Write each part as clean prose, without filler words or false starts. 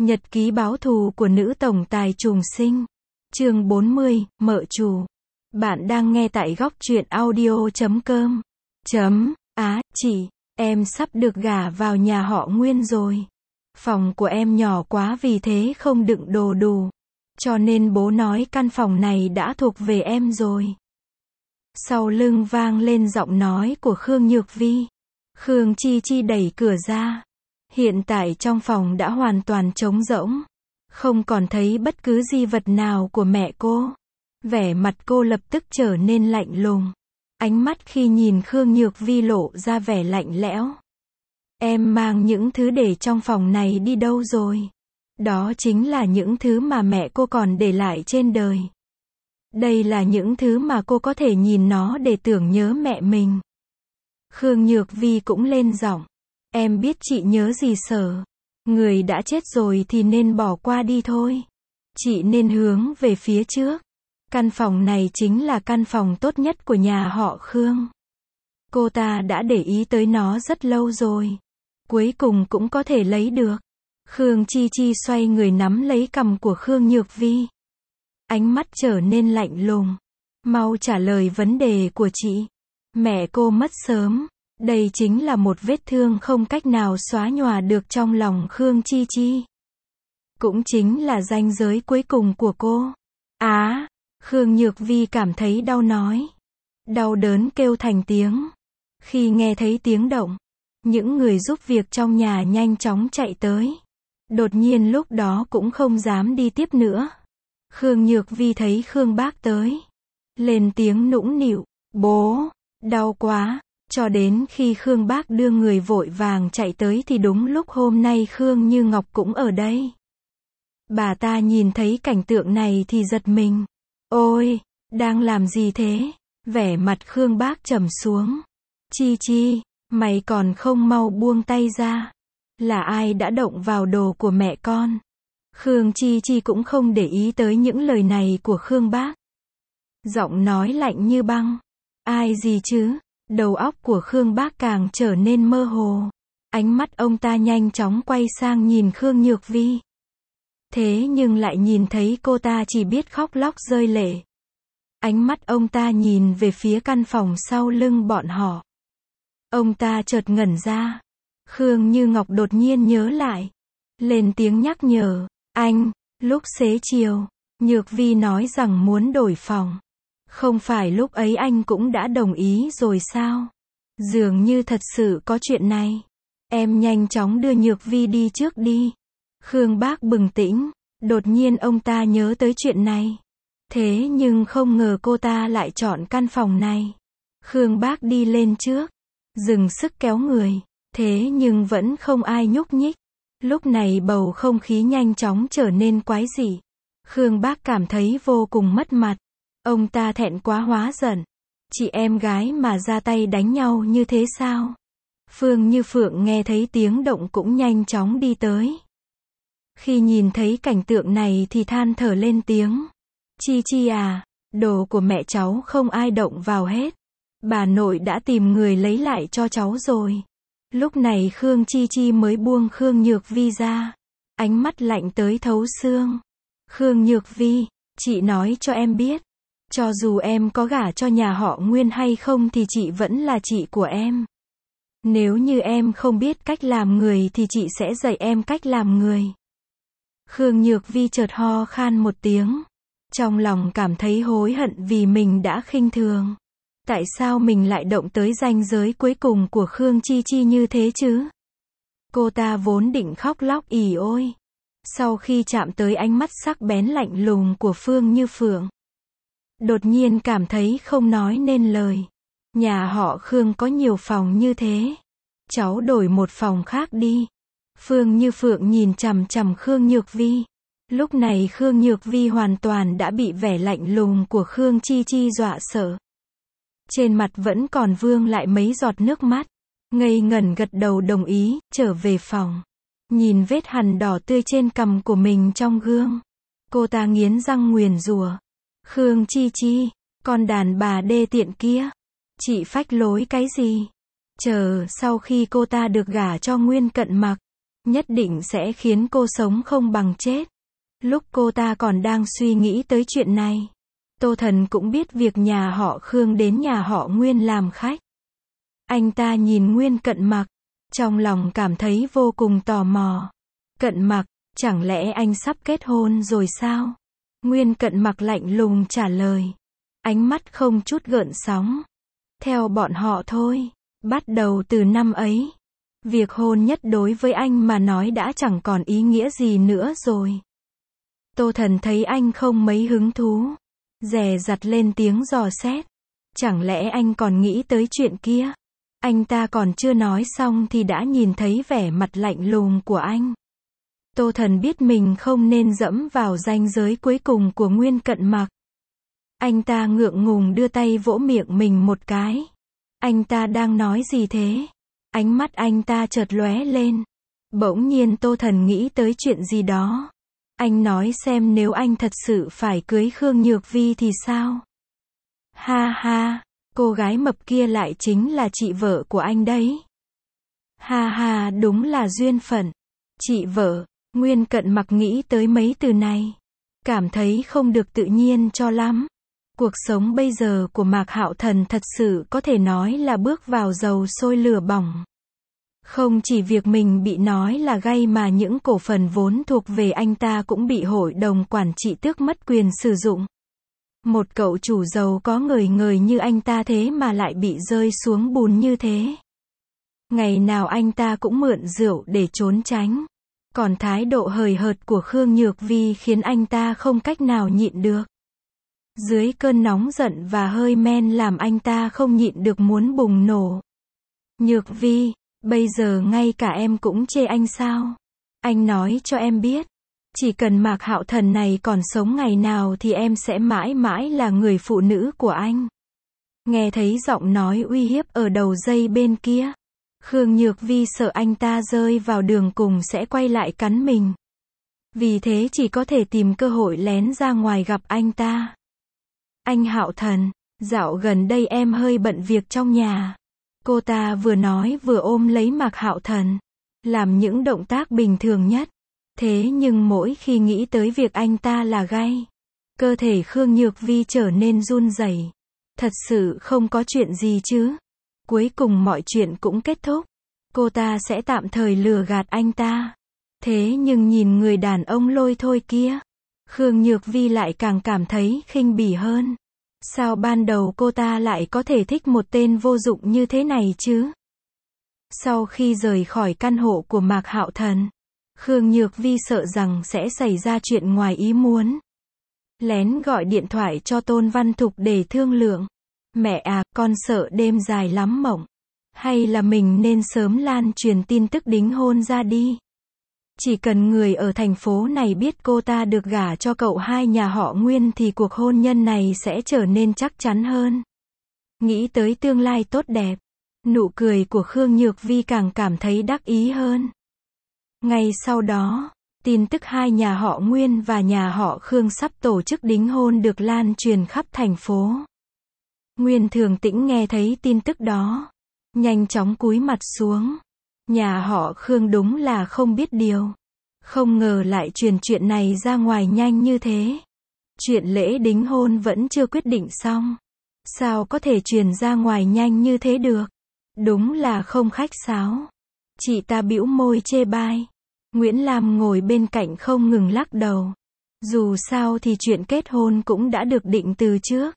Nhật ký báo thù của nữ tổng tài trùng sinh. Chương 40, mợ chủ. Bạn đang nghe tại góc truyện audio.com. Chị, em sắp được gả vào nhà họ Nguyên rồi. Phòng của em nhỏ quá vì thế không đựng đồ đủ. Cho nên bố nói căn phòng này đã thuộc về em rồi. Sau lưng vang lên giọng nói của Khương Nhược Vi. Khương Chi Chi đẩy cửa ra. Hiện tại trong phòng đã hoàn toàn trống rỗng. Không còn thấy bất cứ di vật nào của mẹ cô. Vẻ mặt cô lập tức trở nên lạnh lùng. Ánh mắt khi nhìn Khương Nhược Vi lộ ra vẻ lạnh lẽo. Em mang những thứ để trong phòng này đi đâu rồi? Đó chính là những thứ mà mẹ cô còn để lại trên đời. Đây là những thứ mà cô có thể nhìn nó để tưởng nhớ mẹ mình. Khương Nhược Vi cũng lên giọng. Em biết chị nhớ gì Sở. Người đã chết rồi thì nên bỏ qua đi thôi. Chị nên hướng về phía trước. Căn phòng này chính là căn phòng tốt nhất của nhà họ Khương. Cô ta đã để ý tới nó rất lâu rồi. Cuối cùng cũng có thể lấy được. Khương Chi Chi xoay người nắm lấy cằm của Khương Nhược Vi. Ánh mắt trở nên lạnh lùng. Mau trả lời vấn đề của chị. Mẹ cô mất sớm. Đây chính là một vết thương không cách nào xóa nhòa được trong lòng Khương Chi Chi. Cũng chính là ranh giới cuối cùng của cô. Khương Nhược Vi cảm thấy đau nói. Đau đớn kêu thành tiếng. Khi nghe thấy tiếng động, những người giúp việc trong nhà nhanh chóng chạy tới. Đột nhiên lúc đó cũng không dám đi tiếp nữa. Khương Nhược Vi thấy Khương Bác tới. Lên tiếng nũng nịu. Bố, đau quá. Cho đến khi Khương Bác đưa người vội vàng chạy tới thì đúng lúc hôm nay Khương Như Ngọc cũng ở đây. Bà ta nhìn thấy cảnh tượng này thì giật mình. Ôi, đang làm gì thế? Vẻ mặt Khương Bác trầm xuống. Chi Chi, mày còn không mau buông tay ra. Là ai đã động vào đồ của mẹ con? Khương Chi Chi cũng không để ý tới những lời này của Khương Bác. Giọng nói lạnh như băng. Ai gì chứ? Đầu óc của Khương Bác càng trở nên mơ hồ. Ánh mắt ông ta nhanh chóng quay sang nhìn Khương Nhược Vi. Thế nhưng lại nhìn thấy cô ta chỉ biết khóc lóc rơi lệ. Ánh mắt ông ta nhìn về phía căn phòng sau lưng bọn họ. Ông ta chợt ngẩn ra. Khương Như Ngọc đột nhiên nhớ lại. Lên tiếng nhắc nhở. Anh, lúc xế chiều, Nhược Vi nói rằng muốn đổi phòng. Không phải lúc ấy anh cũng đã đồng ý rồi sao? Dường như thật sự có chuyện này. Em nhanh chóng đưa Nhược Vi đi trước đi. Khương Bác bừng tỉnh. Đột nhiên ông ta nhớ tới chuyện này. Thế nhưng không ngờ cô ta lại chọn căn phòng này. Khương Bác đi lên trước. Dừng sức kéo người. Thế nhưng vẫn không ai nhúc nhích. Lúc này bầu không khí nhanh chóng trở nên quái dị. Khương Bác cảm thấy vô cùng mất mặt. Ông ta thẹn quá hóa giận. Chị em gái mà ra tay đánh nhau như thế sao? Phương Như Phượng nghe thấy tiếng động cũng nhanh chóng đi tới. Khi nhìn thấy cảnh tượng này thì than thở lên tiếng. Chi Chi à, đồ của mẹ cháu không ai động vào hết. Bà nội đã tìm người lấy lại cho cháu rồi. Lúc này Khương Chi Chi mới buông Khương Nhược Vi ra. Ánh mắt lạnh tới thấu xương. Khương Nhược Vi, chị nói cho em biết. Cho dù em có gả cho nhà họ Nguyên hay không thì chị vẫn là chị của em. Nếu như em không biết cách làm người thì chị sẽ dạy em cách làm người. Khương Nhược Vi chợt ho khan một tiếng. Trong lòng cảm thấy hối hận vì mình đã khinh thường. Tại sao mình lại động tới ranh giới cuối cùng của Khương Chi Chi như thế chứ? Cô ta vốn định khóc lóc ỉ ôi. Sau khi chạm tới ánh mắt sắc bén lạnh lùng của Phương Như Phượng. Đột nhiên cảm thấy không nói nên lời. Nhà họ Khương có nhiều phòng như thế. Cháu đổi một phòng khác đi. Phương Như Phượng nhìn chằm chằm Khương Nhược Vi. Lúc này Khương Nhược Vi hoàn toàn đã bị vẻ lạnh lùng của Khương Chi Chi dọa sợ. Trên mặt vẫn còn vương lại mấy giọt nước mắt. Ngây ngẩn gật đầu đồng ý, trở về phòng. Nhìn vết hằn đỏ tươi trên cằm của mình trong gương. Cô ta nghiến răng nguyền rủa. Khương Chi Chi, con đàn bà đê tiện kia. Chị phách lối cái gì? Chờ sau khi cô ta được gả cho Nguyên Cận Mặc. nhất định sẽ khiến cô sống không bằng chết. Lúc cô ta còn đang suy nghĩ tới chuyện này, Tô Thần cũng biết việc nhà họ Khương đến nhà họ Nguyên làm khách. Anh ta nhìn Nguyên Cận Mặc, trong lòng cảm thấy vô cùng tò mò. Cận Mặc, chẳng lẽ anh sắp kết hôn rồi sao? Nguyên Cận Mặc lạnh lùng trả lời. Ánh mắt không chút gợn sóng. Theo bọn họ thôi, bắt đầu từ năm ấy, việc hôn nhất đối với anh mà nói đã chẳng còn ý nghĩa gì nữa rồi. Tô Thần thấy anh không mấy hứng thú, dè dặt lên tiếng dò xét. Chẳng lẽ anh còn nghĩ tới chuyện kia? Anh ta còn chưa nói xong thì đã nhìn thấy vẻ mặt lạnh lùng của anh. Tô Thần biết mình không nên dẫm vào ranh giới cuối cùng của Nguyên Cận Mặc. Anh ta ngượng ngùng đưa tay vỗ miệng mình một cái. Anh ta đang nói gì thế? Ánh mắt anh ta chợt lóe lên. Bỗng nhiên Tô Thần nghĩ tới chuyện gì đó. Anh nói xem nếu anh thật sự phải cưới Khương Nhược Vi thì sao? Ha ha, cô gái mập kia lại chính là chị vợ của anh đấy. Ha ha, đúng là duyên phận. Chị vợ, Nguyên Cận Mặc nghĩ tới mấy từ này, cảm thấy không được tự nhiên cho lắm. Cuộc sống bây giờ của Mạc Hạo Thần thật sự có thể nói là bước vào dầu sôi lửa bỏng. Không chỉ việc mình bị nói là gay mà những cổ phần vốn thuộc về anh ta cũng bị hội đồng quản trị tước mất quyền sử dụng. Một cậu chủ giàu có ngời ngời như anh ta thế mà lại bị rơi xuống bùn như thế. Ngày nào anh ta cũng mượn rượu để trốn tránh. Còn thái độ hời hợt của Khương Nhược Vi khiến anh ta không cách nào nhịn được. Dưới cơn nóng giận và hơi men làm anh ta không nhịn được muốn bùng nổ. Nhược Vi, bây giờ ngay cả em cũng chê anh sao? Anh nói cho em biết, chỉ cần Mạc Hạo Thần này còn sống ngày nào thì em sẽ mãi mãi là người phụ nữ của anh. Nghe thấy giọng nói uy hiếp ở đầu dây bên kia, Khương Nhược Vi sợ anh ta rơi vào đường cùng sẽ quay lại cắn mình. Vì thế chỉ có thể tìm cơ hội lén ra ngoài gặp anh ta. Anh Hạo Thần, dạo gần đây em hơi bận việc trong nhà. Cô ta vừa nói vừa ôm lấy Mạc Hạo Thần, làm những động tác bình thường nhất. Thế nhưng mỗi khi nghĩ tới việc anh ta là gay, cơ thể Khương Nhược Vi trở nên run rẩy. Thật sự không có chuyện gì chứ? Cuối cùng mọi chuyện cũng kết thúc. Cô ta sẽ tạm thời lừa gạt anh ta. Thế nhưng nhìn người đàn ông lôi thôi kia, Khương Nhược Vi lại càng cảm thấy khinh bỉ hơn. Sao ban đầu cô ta lại có thể thích một tên vô dụng như thế này chứ? Sau khi rời khỏi căn hộ của Mạc Hạo Thần, Khương Nhược Vi sợ rằng sẽ xảy ra chuyện ngoài ý muốn. Lén gọi điện thoại cho Tôn Văn Thục để thương lượng. Mẹ à, con sợ đêm dài lắm mộng. Hay là mình nên sớm lan truyền tin tức đính hôn ra đi. Chỉ cần người ở thành phố này biết cô ta được gả cho cậu hai nhà họ Nguyên thì cuộc hôn nhân này sẽ trở nên chắc chắn hơn. Nghĩ tới tương lai tốt đẹp, nụ cười của Khương Nhược Vi càng cảm thấy đắc ý hơn. Ngay sau đó, tin tức hai nhà họ Nguyên và nhà họ Khương sắp tổ chức đính hôn được lan truyền khắp thành phố. Nguyên Thường Tĩnh nghe thấy tin tức đó, nhanh chóng cúi mặt xuống. Nhà họ Khương đúng là không biết điều. Không ngờ lại truyền chuyện này ra ngoài nhanh như thế. Chuyện lễ đính hôn vẫn chưa quyết định xong. Sao có thể truyền ra ngoài nhanh như thế được? Đúng là không khách sáo. Chị ta bĩu môi chê bai. Nguyễn Lam ngồi bên cạnh không ngừng lắc đầu. Dù sao thì chuyện kết hôn cũng đã được định từ trước.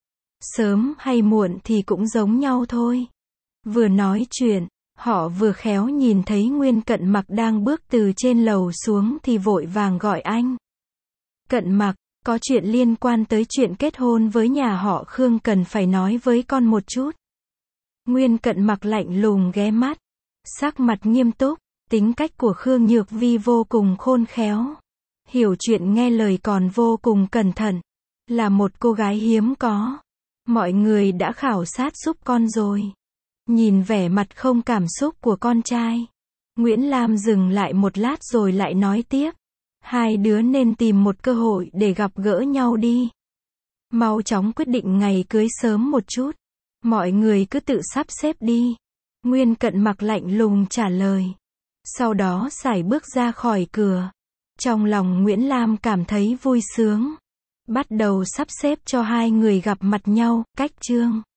Sớm hay muộn thì cũng giống nhau thôi. Vừa nói chuyện, họ vừa khéo nhìn thấy Nguyên Cận Mặc đang bước từ trên lầu xuống thì vội vàng gọi anh. Cận Mặc, có chuyện liên quan tới chuyện kết hôn với nhà họ Khương cần phải nói với con một chút. Nguyên Cận Mặc lạnh lùng ghé mắt, sắc mặt nghiêm túc, tính cách của Khương Nhược Vi vô cùng khôn khéo. Hiểu chuyện nghe lời còn vô cùng cẩn thận. Là một cô gái hiếm có. Mọi người đã khảo sát giúp con rồi. Nhìn vẻ mặt không cảm xúc của con trai, Nguyễn Lam dừng lại một lát rồi lại nói tiếp. Hai đứa nên tìm một cơ hội để gặp gỡ nhau đi. Mau chóng quyết định ngày cưới sớm một chút. Mọi người cứ tự sắp xếp đi. Nguyên Cận Mặc lạnh lùng trả lời. Sau đó sải bước ra khỏi cửa. Trong lòng Nguyễn Lam cảm thấy vui sướng. Bắt đầu sắp xếp cho hai người gặp mặt nhau, cách chương.